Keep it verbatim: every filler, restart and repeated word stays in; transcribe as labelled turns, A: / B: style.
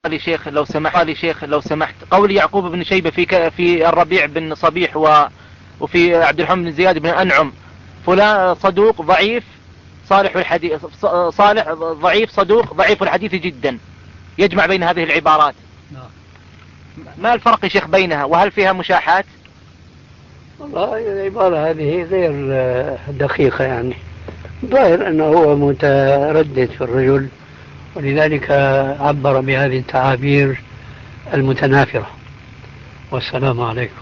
A: لي شيخ لو سمحت لي شيخ لو سمحت قول يعقوب بن شيبة في ك... في الربيع بن صبيح و... وفي عبد الرحمن بن زياد بن أنعم فلان صدوق ضعيف صالح الحديث، صالح ضعيف صدوق ضعيف الحديث جدا، يجمع بين هذه العبارات. ما الفرق يا شيخ بينها وهل فيها مشاحات؟
B: والله العبارة هذه غير دقيقة، يعني ظاهر أنه هو متردد في الرجل، ولذلك عبر بهذه التعابير المتنافرة. والسلام عليكم.